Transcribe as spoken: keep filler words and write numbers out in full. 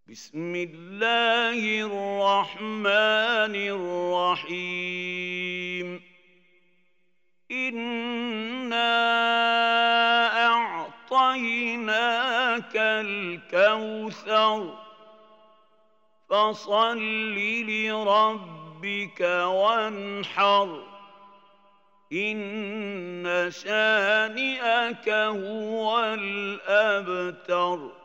بسم الله الرحمن الرحيم إنا أعطيناك الكوثر فصل لربك وانحر إن شانئك هو الأبتر